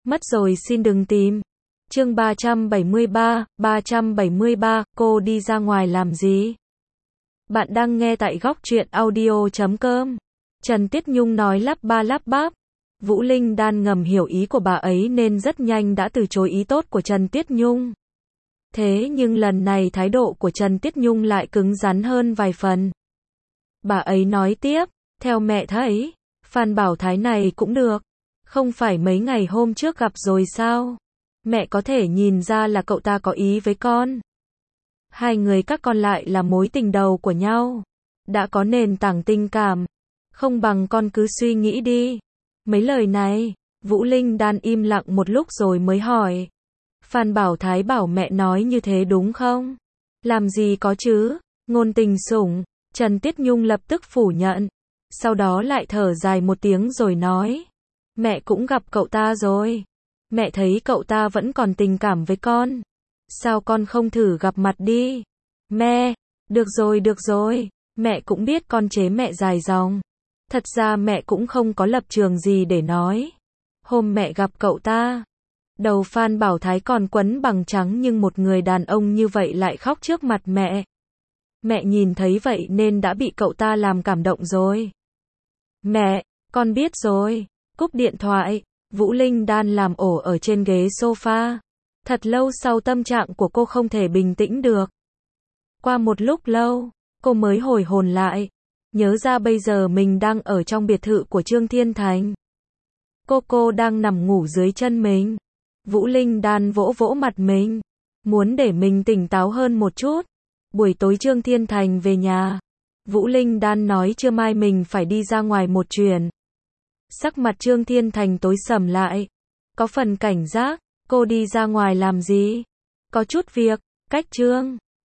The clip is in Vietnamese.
Mất rồi xin đừng tìm. Chương 373, cô đi ra ngoài làm gì? Bạn đang nghe tại góc truyện audio.com. Trần Tiết Nhung nói lắp ba lắp bắp. Vũ Linh Đan ngầm hiểu ý của bà ấy nên rất nhanh đã từ chối ý tốt của Trần Tiết Nhung. Thế nhưng lần này thái độ của Trần Tiết Nhung lại cứng rắn hơn vài phần. Bà ấy nói tiếp, theo mẹ thấy, Phan Bảo Thái này cũng được. Không phải mấy ngày hôm trước gặp rồi sao? Mẹ có thể nhìn ra là cậu ta có ý với con. Hai người các con lại là mối tình đầu của nhau. Đã có nền tảng tình cảm. Không bằng con cứ suy nghĩ đi. Mấy lời này, Vũ Linh Đan im lặng một lúc rồi mới hỏi. Phan Bảo Thái bảo mẹ nói như thế đúng không? Làm gì có chứ, ngôn tình sủng. Trần Tiết Nhung lập tức phủ nhận. Sau đó lại thở dài một tiếng rồi nói. Mẹ cũng gặp cậu ta rồi. Mẹ thấy cậu ta vẫn còn tình cảm với con. Sao con không thử gặp mặt đi? Mẹ, được rồi. Mẹ cũng biết con chế mẹ dài dòng. Thật ra mẹ cũng không có lập trường gì để nói. Hôm mẹ gặp cậu ta, đầu Phan Bảo Thái còn quấn bằng trắng nhưng một người đàn ông như vậy lại khóc trước mặt mẹ. Mẹ nhìn thấy vậy nên đã bị cậu ta làm cảm động rồi. Mẹ, con biết rồi. Cúp điện thoại, Vũ Linh Đan làm ổ ở trên ghế sofa. Thật lâu sau tâm trạng của cô không thể bình tĩnh được. Qua một lúc lâu, cô mới hồi hồn lại. Nhớ ra bây giờ mình đang ở trong biệt thự của Trương Thiên Thành. Cô đang nằm ngủ dưới chân mình. Vũ Linh Đan vỗ vỗ mặt mình. Muốn để mình tỉnh táo hơn một chút. Buổi tối Trương Thiên Thành về nhà. Vũ Linh Đan nói trưa mai mình phải đi ra ngoài một chuyến. Sắc mặt Trương Thiên Thành tối sầm lại. Có phần cảnh giác, cô đi ra ngoài làm gì? Có chút việc, cách Trương